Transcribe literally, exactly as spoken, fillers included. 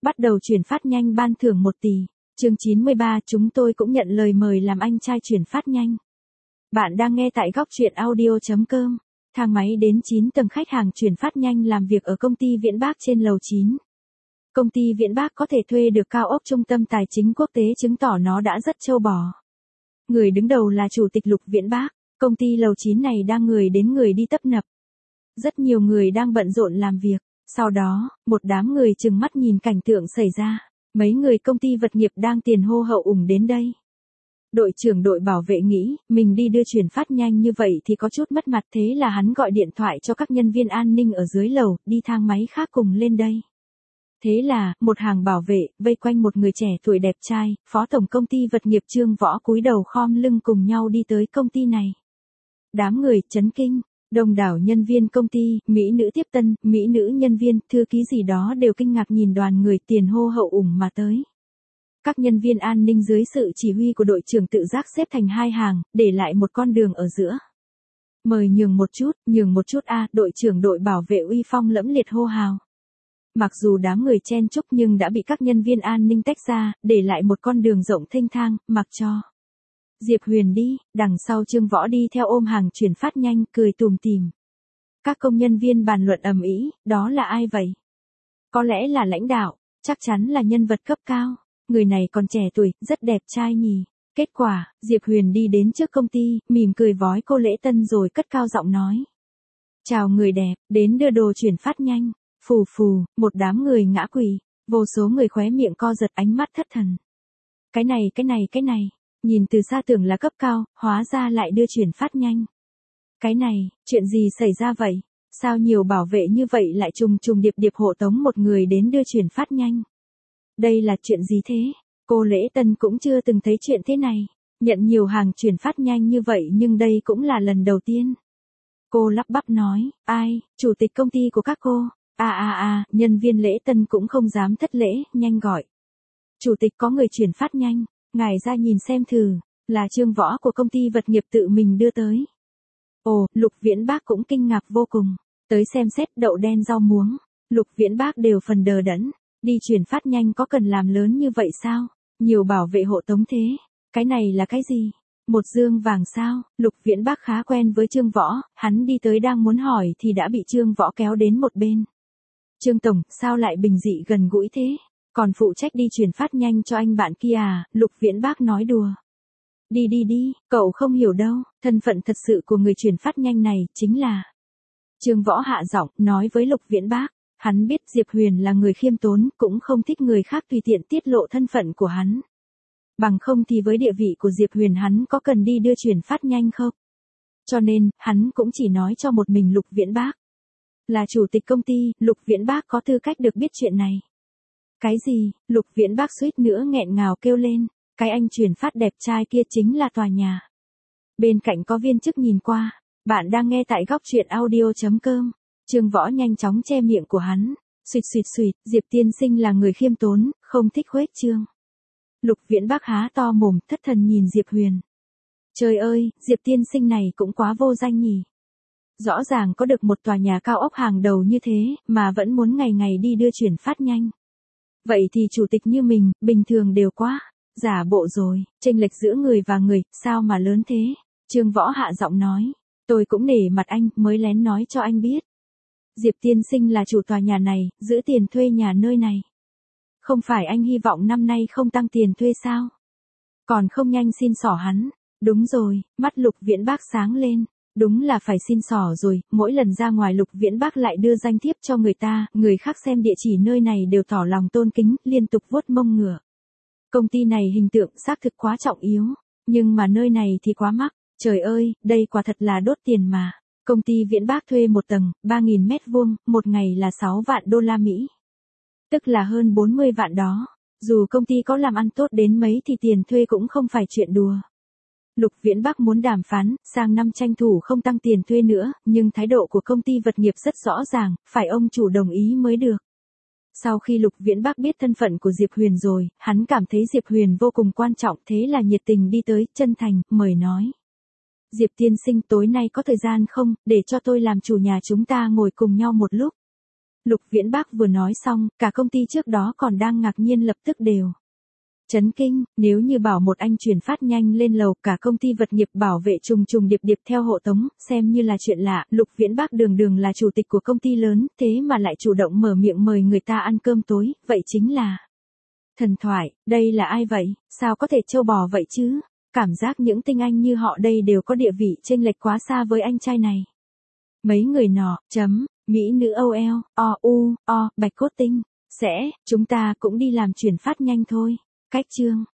Bắt đầu chuyển phát nhanh ban thưởng một tỷ. Chương chín mươi ba, chúng tôi cũng nhận lời mời làm anh trai chuyển phát nhanh. Bạn đang nghe tại góc truyện audio chấm com. Thang máy đến chín tầng khách hàng chuyển phát nhanh làm việc ở công ty Viễn Bác trên lầu chín. Công ty Viễn Bác có thể thuê được cao ốc trung tâm tài chính quốc tế chứng tỏ nó đã rất trâu bò. Người đứng đầu là Chủ tịch Lục Viễn Bác, công ty lầu chín này đang người đến người đi tấp nập. Rất nhiều người đang bận rộn làm việc. Sau đó, một đám người trừng mắt nhìn cảnh tượng xảy ra. Mấy người công ty vật nghiệp đang tiền hô hậu ủng đến đây. Đội trưởng đội bảo vệ nghĩ, mình đi đưa chuyển phát nhanh như vậy thì có chút mất mặt, thế là hắn gọi điện thoại cho các nhân viên an ninh ở dưới lầu, đi thang máy khác cùng lên đây. Thế là, một hàng bảo vệ, vây quanh một người trẻ tuổi đẹp trai, phó tổng công ty vật nghiệp Trương Võ cúi đầu khom lưng cùng nhau đi tới công ty này. Đám người chấn kinh. Đông đảo nhân viên công ty, mỹ nữ tiếp tân, mỹ nữ nhân viên, thư ký gì đó đều kinh ngạc nhìn đoàn người tiền hô hậu ủng mà tới. Các nhân viên an ninh dưới sự chỉ huy của đội trưởng tự giác xếp thành hai hàng, để lại một con đường ở giữa. Mời nhường một chút, nhường một chút a, đội trưởng đội bảo vệ uy phong lẫm liệt hô hào. Mặc dù đám người chen chúc nhưng đã bị các nhân viên an ninh tách ra, để lại một con đường rộng thênh thang, mặc cho Diệp Huyền đi, đằng sau Trương Võ đi theo ôm hàng chuyển phát nhanh, cười tùm tìm. Các công nhân viên bàn luận ầm ĩ, đó là ai vậy? Có lẽ là lãnh đạo, chắc chắn là nhân vật cấp cao. Người này còn trẻ tuổi, rất đẹp trai nhỉ. Kết quả, Diệp Huyền đi đến trước công ty, mỉm cười vói cô lễ tân rồi cất cao giọng nói. Chào người đẹp, đến đưa đồ chuyển phát nhanh. Phù phù, một đám người ngã quỳ, vô số người khóe miệng co giật, ánh mắt thất thần. Cái này cái này cái này. Nhìn từ xa tưởng là cấp cao, hóa ra lại đưa chuyển phát nhanh. Cái này, chuyện gì xảy ra vậy? Sao nhiều bảo vệ như vậy lại trùng trùng điệp điệp hộ tống một người đến đưa chuyển phát nhanh? Đây là chuyện gì thế? Cô Lễ Tân cũng chưa từng thấy chuyện thế này. Nhận nhiều hàng chuyển phát nhanh như vậy nhưng đây cũng là lần đầu tiên. Cô lắp bắp nói, ai, chủ tịch công ty của các cô? À à à, nhân viên Lễ Tân cũng không dám thất lễ, nhanh gọi. Chủ tịch có người chuyển phát nhanh. Ngài ra nhìn xem thử, là Trương Võ của công ty vật nghiệp tự mình đưa tới. Ồ, Lục Viễn Bác cũng kinh ngạc vô cùng. Tới xem xét đậu đen rau muống. Lục Viễn Bác đều phần đờ đẫn. Đi chuyển phát nhanh có cần làm lớn như vậy sao? Nhiều bảo vệ hộ tống thế. Cái này là cái gì? Một dương vàng sao? Lục Viễn Bác khá quen với Trương Võ. Hắn đi tới đang muốn hỏi thì đã bị Trương Võ kéo đến một bên. Trương Tổng, sao lại bình dị gần gũi thế? Còn phụ trách đi chuyển phát nhanh cho anh bạn kia à? Lục Viễn Bác nói đùa. Đi đi đi, cậu không hiểu đâu, thân phận thật sự của người chuyển phát nhanh này chính là... Trương Võ hạ giọng, nói với Lục Viễn Bác, hắn biết Diệp Huyền là người khiêm tốn, cũng không thích người khác tùy tiện tiết lộ thân phận của hắn. Bằng không thì với địa vị của Diệp Huyền hắn có cần đi đưa chuyển phát nhanh không? Cho nên, hắn cũng chỉ nói cho một mình Lục Viễn Bác. Là chủ tịch công ty, Lục Viễn Bác có tư cách được biết chuyện này. Cái gì? Lục Viễn Bác suýt nữa nghẹn ngào kêu lên. Cái anh chuyển phát đẹp trai kia chính là tòa nhà. Bên cạnh có viên chức nhìn qua. Bạn đang nghe tại góc truyện audio chấm com. Trương Võ nhanh chóng che miệng của hắn. Xuyệt xuyệt xuyệt, Diệp tiên sinh là người khiêm tốn, không thích khuếch trương. Lục Viễn Bác há to mồm, thất thần nhìn Diệp Huyền. Trời ơi, Diệp tiên sinh này cũng quá vô danh nhỉ. Rõ ràng có được một tòa nhà cao ốc hàng đầu như thế, mà vẫn muốn ngày ngày đi đưa chuyển phát nhanh. Vậy thì chủ tịch như mình, bình thường đều quá, giả bộ rồi, chênh lệch giữa người và người, sao mà lớn thế? Trương Võ hạ giọng nói, tôi cũng nể mặt anh, mới lén nói cho anh biết. Diệp tiên sinh là chủ tòa nhà này, giữ tiền thuê nhà nơi này. Không phải anh hy vọng năm nay không tăng tiền thuê sao? Còn không nhanh xin xỏ hắn. Đúng rồi, mắt Lục Viễn Bác sáng lên. Đúng là phải xin xỏ rồi, mỗi lần ra ngoài Lục Viễn Bác lại đưa danh thiếp cho người ta, người khác xem địa chỉ nơi này đều tỏ lòng tôn kính, liên tục vuốt mông ngựa. Công ty này hình tượng xác thực quá trọng yếu, nhưng mà nơi này thì quá mắc, trời ơi, đây quả thật là đốt tiền mà. Công ty Viễn Bác thuê một tầng, ba nghìn mét vuông, một ngày là sáu vạn đô la Mỹ. Tức là hơn bốn mươi vạn đó, dù công ty có làm ăn tốt đến mấy thì tiền thuê cũng không phải chuyện đùa. Lục Viễn Bác muốn đàm phán, sang năm tranh thủ không tăng tiền thuê nữa, nhưng thái độ của công ty vật nghiệp rất rõ ràng, phải ông chủ đồng ý mới được. Sau khi Lục Viễn Bác biết thân phận của Diệp Huyền rồi, hắn cảm thấy Diệp Huyền vô cùng quan trọng, thế là nhiệt tình đi tới, chân thành, mời nói. Diệp tiên sinh tối nay có thời gian không, để cho tôi làm chủ nhà chúng ta ngồi cùng nhau một lúc. Lục Viễn Bác vừa nói xong, cả công ty trước đó còn đang ngạc nhiên lập tức đều chấn kinh, nếu như bảo một anh chuyển phát nhanh lên lầu, cả công ty vật nghiệp bảo vệ trùng trùng điệp điệp theo hộ tống, xem như là chuyện lạ. Lục Viễn Bác đường đường là chủ tịch của công ty lớn, thế mà lại chủ động mở miệng mời người ta ăn cơm tối, vậy chính là thần thoại. Đây là ai vậy, sao có thể trâu bò vậy chứ? Cảm giác những tinh anh như họ đây đều có địa vị chênh lệch quá xa với anh trai này. Mấy người nọ, chấm, mỹ nữ âu eo, o u, o, bạch cốt tinh, sẽ, chúng ta cũng đi làm chuyển phát nhanh thôi. Cách chương